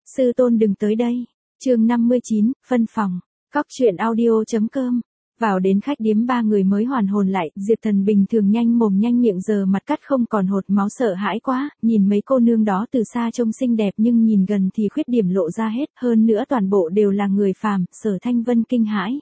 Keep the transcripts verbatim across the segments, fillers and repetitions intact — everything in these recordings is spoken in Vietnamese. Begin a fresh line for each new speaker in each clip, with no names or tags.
Sư tôn đừng tới đây. Chương năm mươi chín, phân phòng. Cóc truyện audio.com. Vào đến khách điếm ba người mới hoàn hồn lại, Diệp Thần bình thường nhanh mồm nhanh miệng giờ mặt cắt không còn hột máu sợ hãi quá, nhìn mấy cô nương đó từ xa trông xinh đẹp nhưng nhìn gần thì khuyết điểm lộ ra hết, hơn nữa toàn bộ đều là người phàm, Sở Thanh Vân kinh hãi.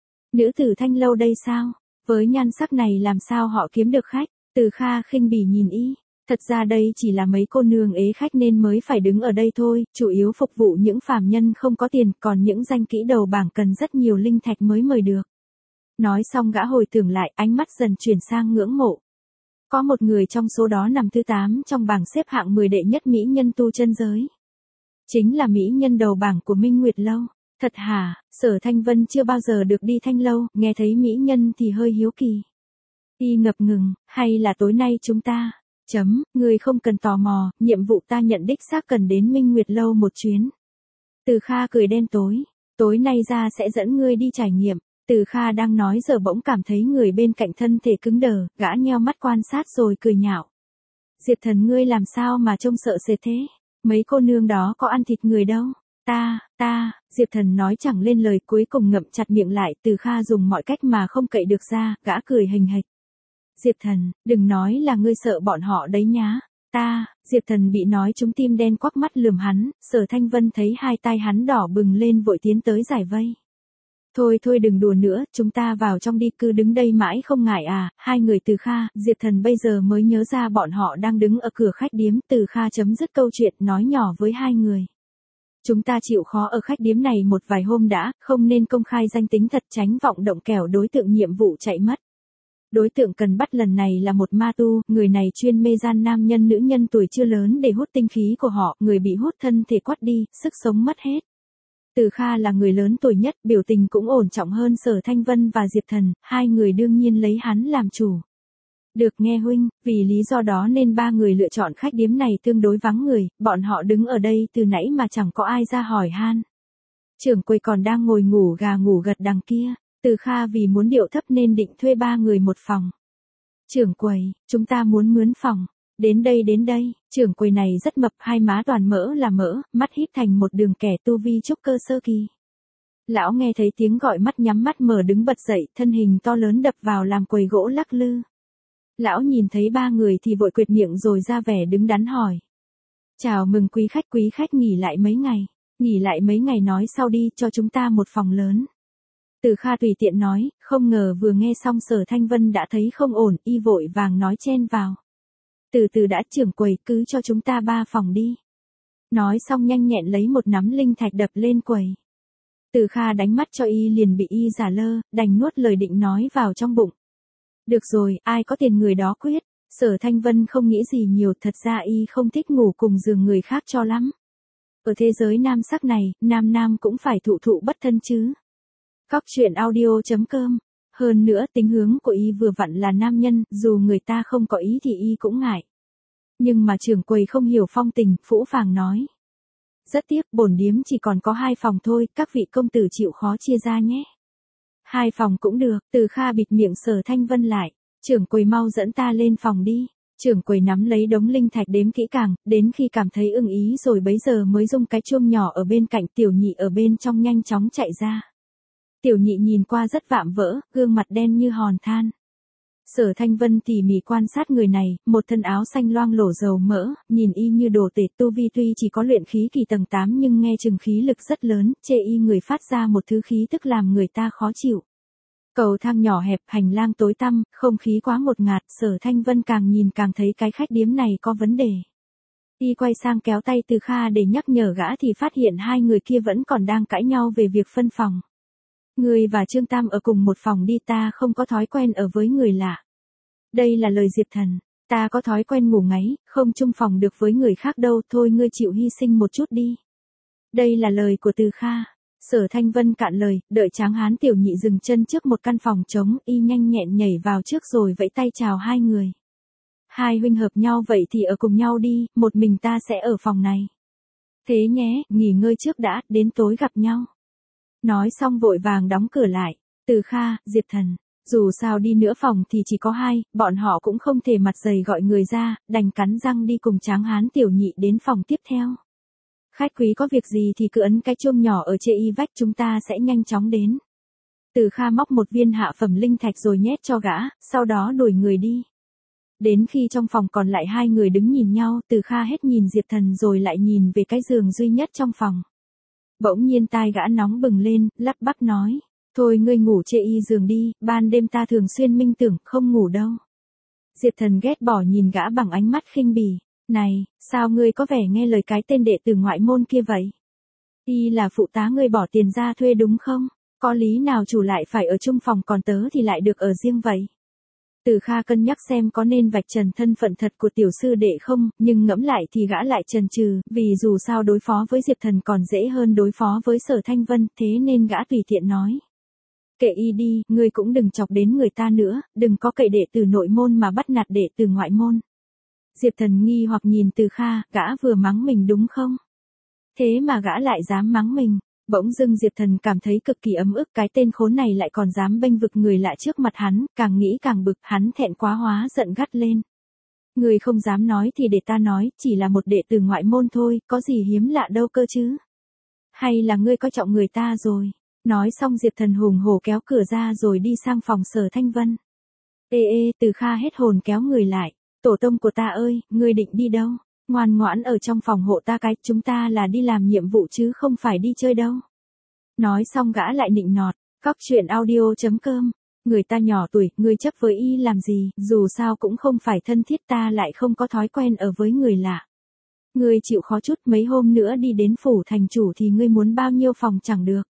Nữ tử Thanh Lâu đây sao? Với nhan sắc này làm sao họ kiếm được khách? Từ Kha khinh bỉ nhìn y. Thật ra đây chỉ là mấy cô nương ế khách nên mới phải đứng ở đây thôi, chủ yếu phục vụ những phàm nhân không có tiền, còn những danh kỹ đầu bảng cần rất nhiều linh thạch mới mời được. Nói xong gã hồi tưởng lại, ánh mắt dần chuyển sang ngưỡng mộ. Có một người trong số đó nằm thứ tám trong bảng xếp hạng mười đệ nhất mỹ nhân tu chân giới. Chính là mỹ nhân đầu bảng của Minh Nguyệt Lâu. Thật hả? Sở Thanh Vân chưa bao giờ được đi Thanh Lâu, nghe thấy mỹ nhân thì hơi hiếu kỳ. Y ngập ngừng, hay là tối nay chúng ta... Chấm, người không cần tò mò, nhiệm vụ ta nhận đích xác cần đến Minh Nguyệt Lâu một chuyến. Từ Kha cười đen tối, tối nay ra sẽ dẫn ngươi đi trải nghiệm. Từ Kha đang nói giờ bỗng cảm thấy người bên cạnh thân thể cứng đờ, gã nheo mắt quan sát rồi cười nhạo. Diệp Thần ngươi làm sao mà trông sợ sệt thế? Mấy cô nương đó có ăn thịt người đâu. Ta, ta, Diệp Thần nói chẳng lên lời cuối cùng ngậm chặt miệng lại. Từ Kha dùng mọi cách mà không cậy được ra, gã cười hình hạch. Diệp Thần, đừng nói là ngươi sợ bọn họ đấy nhá. Ta, Diệp Thần bị nói trúng tim đen quắc mắt lườm hắn, Sở Thanh Vân thấy hai tay hắn đỏ bừng lên vội tiến tới giải vây. Thôi thôi đừng đùa nữa, chúng ta vào trong đi, cứ đứng đây mãi không ngại à? Hai người Từ Kha, Diệp Thần bây giờ mới nhớ ra bọn họ đang đứng ở cửa khách điếm. Từ Kha chấm dứt câu chuyện nói nhỏ với hai người. Chúng ta chịu khó ở khách điếm này một vài hôm đã, không nên công khai danh tính thật, tránh vọng động kẻo đối tượng nhiệm vụ chạy mất. Đối tượng cần bắt lần này là một ma tu, người này chuyên mê gian nam nhân nữ nhân tuổi chưa lớn để hút tinh khí của họ, người bị hút thân thể quắt đi, sức sống mất hết. Từ Kha là người lớn tuổi nhất, biểu tình cũng ổn trọng hơn Sở Thanh Vân và Diệp Thần, hai người đương nhiên lấy hắn làm chủ. Được nghe huynh, vì lý do đó nên ba người lựa chọn khách điếm này tương đối vắng người, bọn họ đứng ở đây từ nãy mà chẳng có ai ra hỏi han. Trưởng quầy còn đang ngồi ngủ gà ngủ gật đằng kia. Từ Kha vì muốn điệu thấp nên định thuê ba người một phòng. Trưởng quầy, chúng ta muốn mướn phòng. Đến đây đến đây, trưởng quầy này rất mập, hai má toàn mỡ là mỡ, mắt híp thành một đường kẻ tu vi trúc cơ sơ kỳ. Lão nghe thấy tiếng gọi mắt nhắm mắt mở đứng bật dậy, thân hình to lớn đập vào làm quầy gỗ lắc lư. Lão nhìn thấy ba người thì vội quệt miệng rồi ra vẻ đứng đắn hỏi. Chào mừng quý khách, quý khách nghỉ lại mấy ngày. Nghỉ lại mấy ngày nói sau đi, cho chúng ta một phòng lớn. Từ Kha tùy tiện nói, không ngờ vừa nghe xong Sở Thanh Vân đã thấy không ổn, y vội vàng nói chen vào. Từ từ đã, trưởng quầy, cứ cho chúng ta ba phòng đi. Nói xong nhanh nhẹn lấy một nắm linh thạch đập lên quầy. Từ Kha đánh mắt cho y liền bị y giả lơ, đành nuốt lời định nói vào trong bụng. Được rồi, ai có tiền người đó quyết. Sở Thanh Vân không nghĩ gì nhiều, thật ra y không thích ngủ cùng giường người khác cho lắm. Ở thế giới nam sắc này, nam nam cũng phải thụ thụ bất thân chứ. Cóc truyện audio.com. Hơn nữa tính hướng của y vừa vặn là nam nhân, dù người ta không có ý thì y cũng ngại. Nhưng mà trưởng quầy không hiểu phong tình, phũ phàng nói. Rất tiếc, bổn điếm chỉ còn có hai phòng thôi, các vị công tử chịu khó chia ra nhé. Hai phòng cũng được. Từ Kha bịt miệng Sở Thanh Vân lại. Trưởng quầy mau dẫn ta lên phòng đi. Trưởng quầy nắm lấy đống linh thạch đếm kỹ càng, đến khi cảm thấy ưng ý rồi bấy giờ mới rung cái chuông nhỏ ở bên cạnh, Tiểu Nhị ở bên trong nhanh chóng chạy ra. Tiểu Nhị nhìn qua rất vạm vỡ, gương mặt đen như hòn than. Sở Thanh Vân tỉ mỉ quan sát người này, một thân áo xanh loang lổ dầu mỡ, nhìn y như đồ tể, tu vi tuy chỉ có luyện khí kỳ tầng tám nhưng nghe chừng khí lực rất lớn, chê y người phát ra một thứ khí tức làm người ta khó chịu. Cầu thang nhỏ hẹp, hành lang tối tăm, không khí quá ngột ngạt, Sở Thanh Vân càng nhìn càng thấy cái khách điếm này có vấn đề. Y quay sang kéo tay Từ Kha để nhắc nhở gã thì phát hiện hai người kia vẫn còn đang cãi nhau về việc phân phòng. Ngươi và Trương Tam ở cùng một phòng đi, ta không có thói quen ở với người lạ. Đây là lời Diệp Thần, ta có thói quen ngủ ngáy, không chung phòng được với người khác đâu, thôi ngươi chịu hy sinh một chút đi. Đây là lời của Từ Kha. Sở Thanh Vân cạn lời, đợi Tráng Hán Tiểu Nhị dừng chân trước một căn phòng trống, y nhanh nhẹn nhảy vào trước rồi vẫy tay chào hai người. Hai huynh hợp nhau vậy thì ở cùng nhau đi, một mình ta sẽ ở phòng này. Thế nhé, nghỉ ngơi trước đã, đến tối gặp nhau. Nói xong vội vàng đóng cửa lại. Từ Kha, Diệp Thần, dù sao đi nữa phòng thì chỉ có hai, bọn họ cũng không thể mặt dày gọi người ra, đành cắn răng đi cùng Tráng Hán Tiểu Nhị đến phòng tiếp theo. Khách quý có việc gì thì cứ ấn cái chuông nhỏ ở chê y vách, chúng ta sẽ nhanh chóng đến. Từ Kha móc một viên hạ phẩm linh thạch rồi nhét cho gã, sau đó đuổi người đi. Đến khi trong phòng còn lại hai người đứng nhìn nhau, Từ Kha hết nhìn Diệp Thần rồi lại nhìn về cái giường duy nhất trong phòng. Bỗng nhiên tai gã nóng bừng lên, lắp bắp nói. Thôi ngươi ngủ chê y giường đi, ban đêm ta thường xuyên minh tưởng, không ngủ đâu. Diệp Thần ghét bỏ nhìn gã bằng ánh mắt khinh bỉ. Này, sao ngươi có vẻ nghe lời cái tên đệ tử ngoại môn kia vậy? Y là phụ tá ngươi bỏ tiền ra thuê đúng không? Có lý nào chủ lại phải ở chung phòng còn tớ thì lại được ở riêng vậy? Từ Kha cân nhắc xem có nên vạch trần thân phận thật của tiểu sư đệ không, nhưng ngẫm lại thì gã lại chần chừ, vì dù sao đối phó với Diệp Thần còn dễ hơn đối phó với Sở Thanh Vân, thế nên gã tùy tiện nói. Kệ y đi, ngươi cũng đừng chọc đến người ta nữa, đừng có cậy đệ tử nội môn mà bắt nạt đệ tử ngoại môn. Diệp Thần nghi hoặc nhìn Từ Kha, gã vừa mắng mình đúng không? Thế mà gã lại dám mắng mình. Bỗng dưng Diệp Thần cảm thấy cực kỳ ấm ức, cái tên khốn này lại còn dám bênh vực người lạ trước mặt hắn, càng nghĩ càng bực, hắn thẹn quá hóa giận gắt lên. Người không dám nói thì để ta nói, chỉ là một đệ tử ngoại môn thôi, có gì hiếm lạ đâu cơ chứ? Hay là ngươi coi trọng người ta rồi? Nói xong Diệp Thần hùng hổ kéo cửa ra rồi đi sang phòng Sở Thanh Vân. Ê ê, Từ Kha hết hồn kéo người lại. Tổ tông của ta ơi, ngươi định đi đâu? Ngoan ngoãn ở trong phòng hộ ta cái, chúng ta là đi làm nhiệm vụ chứ không phải đi chơi đâu. Nói xong gã lại nịnh nọt, cóc truyện audio chấm com. Người ta nhỏ tuổi, ngươi chấp với y làm gì, dù sao cũng không phải thân thiết, ta lại không có thói quen ở với người lạ. Ngươi chịu khó chút, mấy hôm nữa đi đến phủ thành chủ thì ngươi muốn bao nhiêu phòng chẳng được.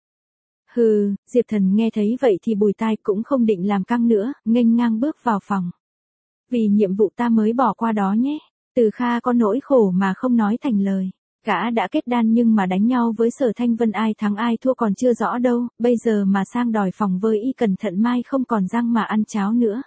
Hừ, Diệp Thần nghe thấy vậy thì bùi tai, cũng không định làm căng nữa, nghênh ngang bước vào phòng. Vì nhiệm vụ ta mới bỏ qua đó nhé. Từ Kha có nỗi khổ mà không nói thành lời. Gã đã kết đan nhưng mà đánh nhau với Sở Thanh Vân ai thắng ai thua còn chưa rõ đâu, bây giờ mà sang đòi phòng với y cẩn thận mai không còn răng mà ăn cháo nữa.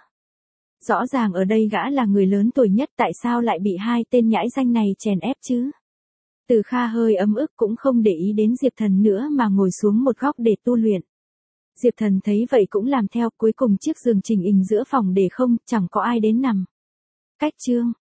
Rõ ràng ở đây gã là người lớn tuổi nhất, tại sao lại bị hai tên nhãi danh này chèn ép chứ? Từ Kha hơi ấm ức cũng không để ý đến Diệp Thần nữa mà ngồi xuống một góc để tu luyện. Diệp Thần thấy vậy cũng làm theo, cuối cùng chiếc giường chỉnh hình giữa phòng để không, chẳng có ai đến nằm. Cách chương